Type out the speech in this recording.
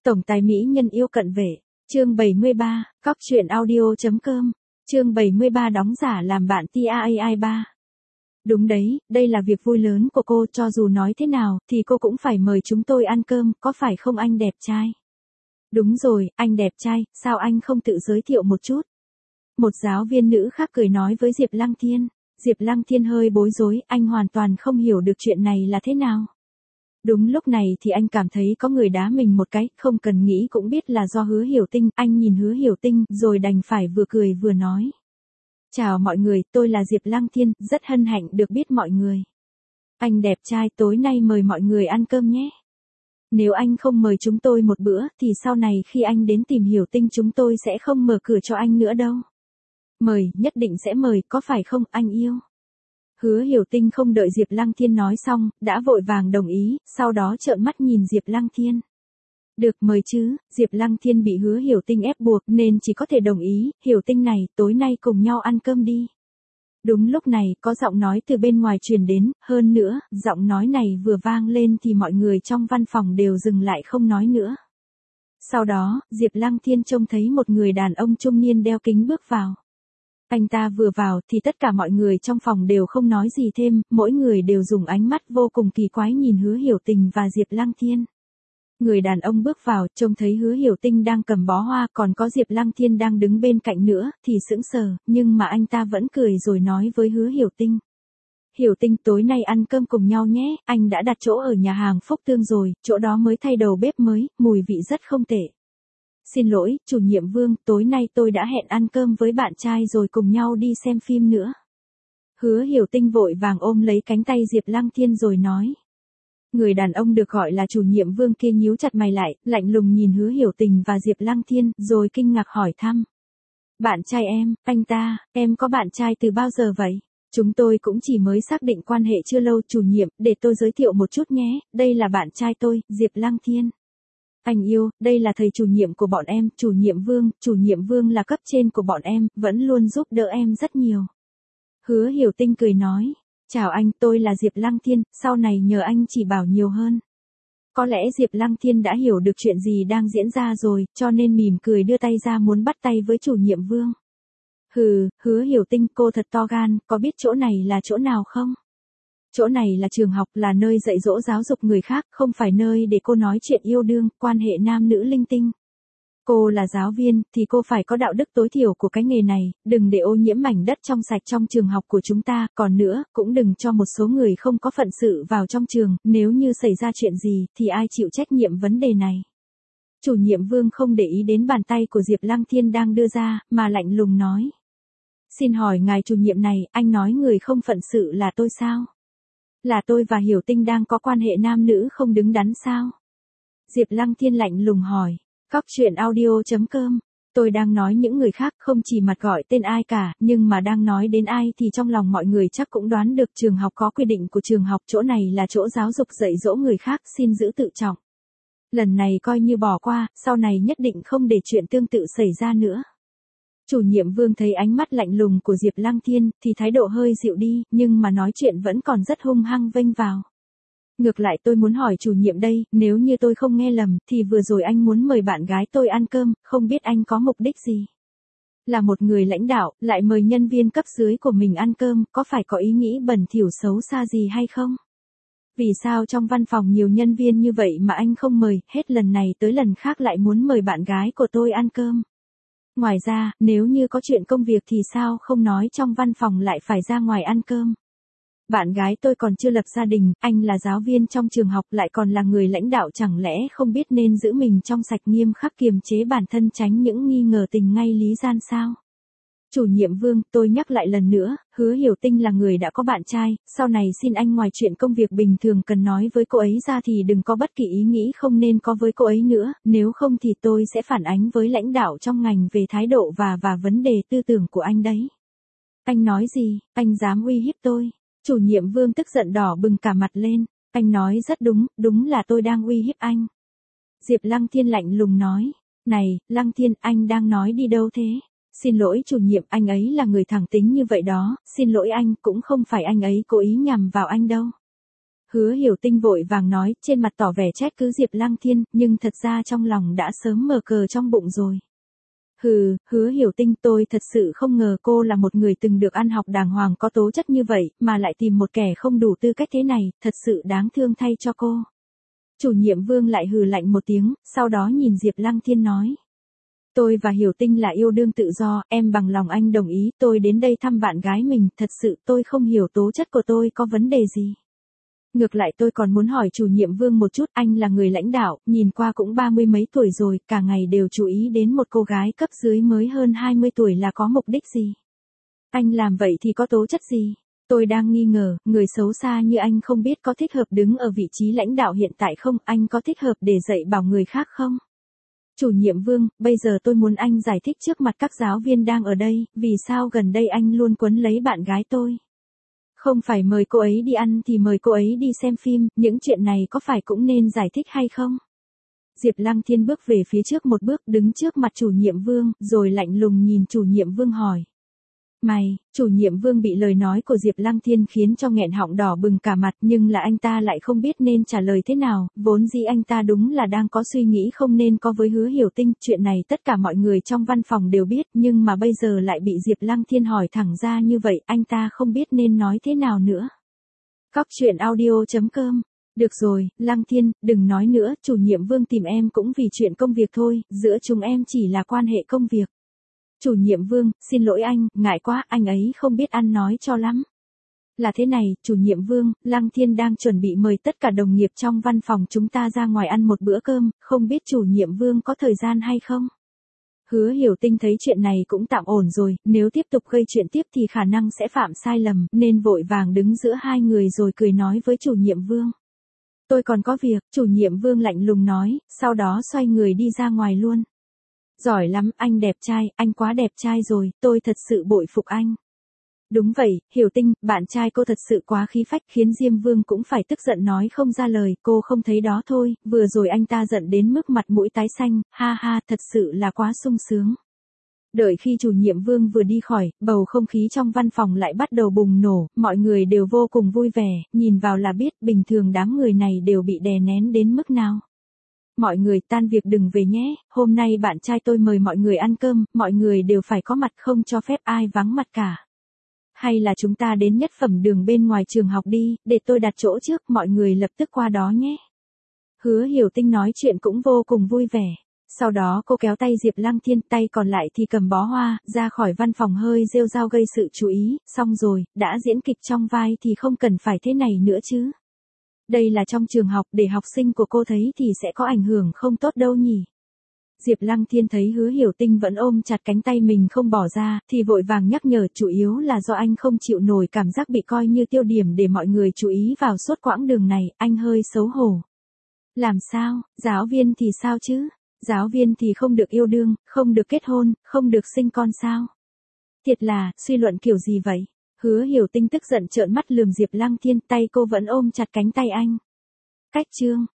Tổng tài mỹ nhân yêu cận vệ, chương 73, cóc truyện audio.com, chương 73 đóng giả làm bạn TAAI3. Đúng đấy, đây là việc vui lớn của cô, cho dù nói thế nào, thì cô cũng phải mời chúng tôi ăn cơm, có phải không anh đẹp trai? Đúng rồi, anh đẹp trai, sao anh không tự giới thiệu một chút? Một giáo viên nữ khác cười nói với Diệp Lăng Thiên. Diệp Lăng Thiên hơi bối rối, anh hoàn toàn không hiểu được chuyện này là thế nào. Đúng lúc này thì anh cảm thấy có người đá mình một cái, không cần nghĩ cũng biết là do Hứa Hiểu Tinh. Anh nhìn Hứa Hiểu Tinh rồi đành phải vừa cười vừa nói. Chào mọi người, tôi là Diệp Lăng Thiên, rất hân hạnh được biết mọi người. Anh đẹp trai, tối nay mời mọi người ăn cơm nhé. Nếu anh không mời chúng tôi một bữa thì sau này khi anh đến tìm Hiểu Tinh chúng tôi sẽ không mở cửa cho anh nữa đâu. Mời, nhất định sẽ mời, có phải không anh yêu? Hứa Hiểu Tinh không đợi Diệp Lăng Thiên nói xong, đã vội vàng đồng ý, sau đó trợn mắt nhìn Diệp Lăng Thiên. Được, mời chứ. Diệp Lăng Thiên bị Hứa Hiểu Tinh ép buộc nên chỉ có thể đồng ý. Hiểu Tinh này, tối nay cùng nhau ăn cơm đi. Đúng lúc này, có giọng nói từ bên ngoài truyền đến, hơn nữa, giọng nói này vừa vang lên thì mọi người trong văn phòng đều dừng lại không nói nữa. Sau đó, Diệp Lăng Thiên trông thấy một người đàn ông trung niên đeo kính bước vào. Anh ta vừa vào thì tất cả mọi người trong phòng đều không nói gì thêm, mỗi người đều dùng ánh mắt vô cùng kỳ quái nhìn Hứa Hiểu Tình và Diệp Lăng Thiên. Người đàn ông bước vào, trông thấy Hứa Hiểu Tinh đang cầm bó hoa, còn có Diệp Lăng Thiên đang đứng bên cạnh nữa, thì sững sờ, nhưng mà anh ta vẫn cười rồi nói với Hứa Hiểu Tinh. Hiểu Tinh, tối nay ăn cơm cùng nhau nhé, anh đã đặt chỗ ở nhà hàng Phúc Tương rồi, chỗ đó mới thay đầu bếp mới, mùi vị rất không tệ. Xin lỗi, chủ nhiệm Vương, tối nay tôi đã hẹn ăn cơm với bạn trai rồi cùng nhau đi xem phim nữa. Hứa Hiểu Tinh vội vàng ôm lấy cánh tay Diệp Lăng Thiên rồi nói. Người đàn ông được gọi là chủ nhiệm Vương kia nhíu chặt mày lại, lạnh lùng nhìn Hứa Hiểu Tình và Diệp Lăng Thiên, rồi kinh ngạc hỏi thăm. Bạn trai em, anh ta, em có bạn trai từ bao giờ vậy? Chúng tôi cũng chỉ mới xác định quan hệ chưa lâu, chủ nhiệm, để tôi giới thiệu một chút nhé, đây là bạn trai tôi, Diệp Lăng Thiên. Anh yêu, đây là thầy chủ nhiệm của bọn em, chủ nhiệm Vương là cấp trên của bọn em, vẫn luôn giúp đỡ em rất nhiều. Hứa Hiểu Tinh cười nói, chào anh, tôi là Diệp Lăng Thiên, sau này nhờ anh chỉ bảo nhiều hơn. Có lẽ Diệp Lăng Thiên đã hiểu được chuyện gì đang diễn ra rồi, cho nên mỉm cười đưa tay ra muốn bắt tay với chủ nhiệm Vương. Hứa Hiểu Tinh, cô thật to gan, có biết chỗ này là chỗ nào không? Chỗ này là trường học, là nơi dạy dỗ giáo dục người khác, không phải nơi để cô nói chuyện yêu đương, quan hệ nam nữ linh tinh. Cô là giáo viên, thì cô phải có đạo đức tối thiểu của cái nghề này, đừng để ô nhiễm mảnh đất trong sạch trong trường học của chúng ta, còn nữa, cũng đừng cho một số người không có phận sự vào trong trường, nếu như xảy ra chuyện gì, thì ai chịu trách nhiệm vấn đề này. Chủ nhiệm Vương không để ý đến bàn tay của Diệp Lăng Thiên đang đưa ra, mà lạnh lùng nói. Xin hỏi ngài chủ nhiệm này, anh nói người không phận sự là tôi sao? Là tôi và Hiểu Tinh đang có quan hệ nam nữ không đứng đắn sao? Diệp Lăng Thiên lạnh lùng hỏi. Cóc truyện audio.com, tôi đang nói những người khác không chỉ mặt gọi tên ai cả, nhưng mà đang nói đến ai thì trong lòng mọi người chắc cũng đoán được trường học có quy định của trường học, chỗ này là chỗ giáo dục dạy dỗ người khác, xin giữ tự trọng. Lần này coi như bỏ qua, sau này nhất định không để chuyện tương tự xảy ra nữa. Chủ nhiệm Vương thấy ánh mắt lạnh lùng của Diệp Lăng Thiên, thì thái độ hơi dịu đi, nhưng mà nói chuyện vẫn còn rất hung hăng vênh vào. Ngược lại tôi muốn hỏi chủ nhiệm đây, nếu như tôi không nghe lầm, thì vừa rồi anh muốn mời bạn gái tôi ăn cơm, không biết anh có mục đích gì? Là một người lãnh đạo, lại mời nhân viên cấp dưới của mình ăn cơm, có phải có ý nghĩ bẩn thỉu xấu xa gì hay không? Vì sao trong văn phòng nhiều nhân viên như vậy mà anh không mời, hết lần này tới lần khác lại muốn mời bạn gái của tôi ăn cơm? Ngoài ra, nếu như có chuyện công việc thì sao không nói trong văn phòng lại phải ra ngoài ăn cơm? Bạn gái tôi còn chưa lập gia đình, anh là giáo viên trong trường học lại còn là người lãnh đạo, chẳng lẽ không biết nên giữ mình trong sạch nghiêm khắc kiềm chế bản thân tránh những nghi ngờ tình ngay lý gian sao? Chủ nhiệm Vương, tôi nhắc lại lần nữa, Hứa Hiểu Tinh là người đã có bạn trai, sau này xin anh ngoài chuyện công việc bình thường cần nói với cô ấy ra thì đừng có bất kỳ ý nghĩ không nên có với cô ấy nữa, nếu không thì tôi sẽ phản ánh với lãnh đạo trong ngành về thái độ và vấn đề tư tưởng của anh đấy. Anh nói gì, anh dám uy hiếp tôi? Chủ nhiệm Vương tức giận đỏ bừng cả mặt lên, anh nói rất đúng, đúng là tôi đang uy hiếp anh. Diệp Lăng Thiên lạnh lùng nói, này, Lăng Thiên, anh đang nói đi đâu thế? Xin lỗi chủ nhiệm, anh ấy là người thẳng tính như vậy đó, xin lỗi anh, cũng không phải anh ấy cố ý nhằm vào anh đâu. Hứa Hiểu Tinh vội vàng nói, trên mặt tỏ vẻ trách cứ Diệp Lăng Thiên, nhưng thật ra trong lòng đã sớm mở cờ trong bụng rồi. Hứa Hiểu Tinh, tôi thật sự không ngờ cô là một người từng được ăn học đàng hoàng có tố chất như vậy, mà lại tìm một kẻ không đủ tư cách thế này, thật sự đáng thương thay cho cô. Chủ nhiệm Vương lại hừ lạnh một tiếng, sau đó nhìn Diệp Lăng Thiên nói. Tôi và Hiểu Tinh là yêu đương tự do, em bằng lòng anh đồng ý, tôi đến đây thăm bạn gái mình, thật sự tôi không hiểu tố chất của tôi có vấn đề gì. Ngược lại tôi còn muốn hỏi chủ nhiệm Vương một chút, anh là người lãnh đạo, nhìn qua cũng 30 mấy tuổi rồi, cả ngày đều chú ý đến một cô gái cấp dưới mới hơn 20 tuổi là có mục đích gì? Anh làm vậy thì có tố chất gì? Tôi đang nghi ngờ, người xấu xa như anh không biết có thích hợp đứng ở vị trí lãnh đạo hiện tại không, anh có thích hợp để dạy bảo người khác không? Chủ nhiệm Vương, bây giờ tôi muốn anh giải thích trước mặt các giáo viên đang ở đây, vì sao gần đây anh luôn quấn lấy bạn gái tôi. Không phải mời cô ấy đi ăn thì mời cô ấy đi xem phim, những chuyện này có phải cũng nên giải thích hay không? Diệp Lăng Thiên bước về phía trước một bước đứng trước mặt chủ nhiệm Vương, rồi lạnh lùng nhìn chủ nhiệm Vương hỏi. Chủ nhiệm Vương bị lời nói của Diệp Lăng Thiên khiến cho nghẹn họng đỏ bừng cả mặt nhưng là anh ta lại không biết nên trả lời thế nào, vốn dĩ anh ta đúng là đang có suy nghĩ không nên có với Hứa Hiểu Tinh, chuyện này tất cả mọi người trong văn phòng đều biết nhưng mà bây giờ lại bị Diệp Lăng Thiên hỏi thẳng ra như vậy, anh ta không biết nên nói thế nào nữa. Cóc truyện audio.com. Được rồi, Lăng Thiên, đừng nói nữa, chủ nhiệm Vương tìm em cũng vì chuyện công việc thôi, giữa chúng em chỉ là quan hệ công việc. Chủ nhiệm Vương, xin lỗi anh, ngại quá, anh ấy không biết ăn nói cho lắm. Là thế này, chủ nhiệm Vương, Lăng Thiên đang chuẩn bị mời tất cả đồng nghiệp trong văn phòng chúng ta ra ngoài ăn một bữa cơm, không biết chủ nhiệm Vương có thời gian hay không? Hứa Hiểu Tinh thấy chuyện này cũng tạm ổn rồi, nếu tiếp tục gây chuyện tiếp thì khả năng sẽ phạm sai lầm, nên vội vàng đứng giữa hai người rồi cười nói với chủ nhiệm Vương. Tôi còn có việc, chủ nhiệm Vương lạnh lùng nói, sau đó xoay người đi ra ngoài luôn. Giỏi lắm, anh đẹp trai, anh quá đẹp trai rồi, tôi thật sự bội phục anh. Đúng vậy, Hiểu Tinh, bạn trai cô thật sự quá khí phách khiến Diêm Vương cũng phải tức giận nói không ra lời, cô không thấy đó thôi, vừa rồi anh ta giận đến mức mặt mũi tái xanh, ha ha, thật sự là quá sung sướng. Đợi khi chủ nhiệm Vương vừa đi khỏi, bầu không khí trong văn phòng lại bắt đầu bùng nổ, mọi người đều vô cùng vui vẻ, nhìn vào là biết bình thường đám người này đều bị đè nén đến mức nào. Mọi người tan việc đừng về nhé, hôm nay bạn trai tôi mời mọi người ăn cơm, mọi người đều phải có mặt không cho phép ai vắng mặt cả. Hay là chúng ta đến nhất phẩm đường bên ngoài trường học đi, để tôi đặt chỗ trước, mọi người lập tức qua đó nhé. Hứa Hiểu Tinh nói chuyện cũng vô cùng vui vẻ. Sau đó cô kéo tay Diệp Lăng Thiên, tay còn lại thì cầm bó hoa, ra khỏi văn phòng hơi rêu rao gây sự chú ý, xong rồi, đã diễn kịch trong vai thì không cần phải thế này nữa chứ. Đây là trong trường học, để học sinh của cô thấy thì sẽ có ảnh hưởng không tốt đâu nhỉ. Diệp Lăng Thiên thấy Hứa Hiểu Tinh vẫn ôm chặt cánh tay mình không bỏ ra, thì vội vàng nhắc nhở, chủ yếu là do anh không chịu nổi cảm giác bị coi như tiêu điểm để mọi người chú ý vào suốt quãng đường này, anh hơi xấu hổ. Làm sao, giáo viên thì sao chứ? Giáo viên thì không được yêu đương, không được kết hôn, không được sinh con sao? Thiệt là, suy luận kiểu gì vậy? Hứa Hiểu Tinh tức giận trợn mắt lườm Diệp Lăng Thiên, tay cô vẫn ôm chặt cánh tay anh. Cách chương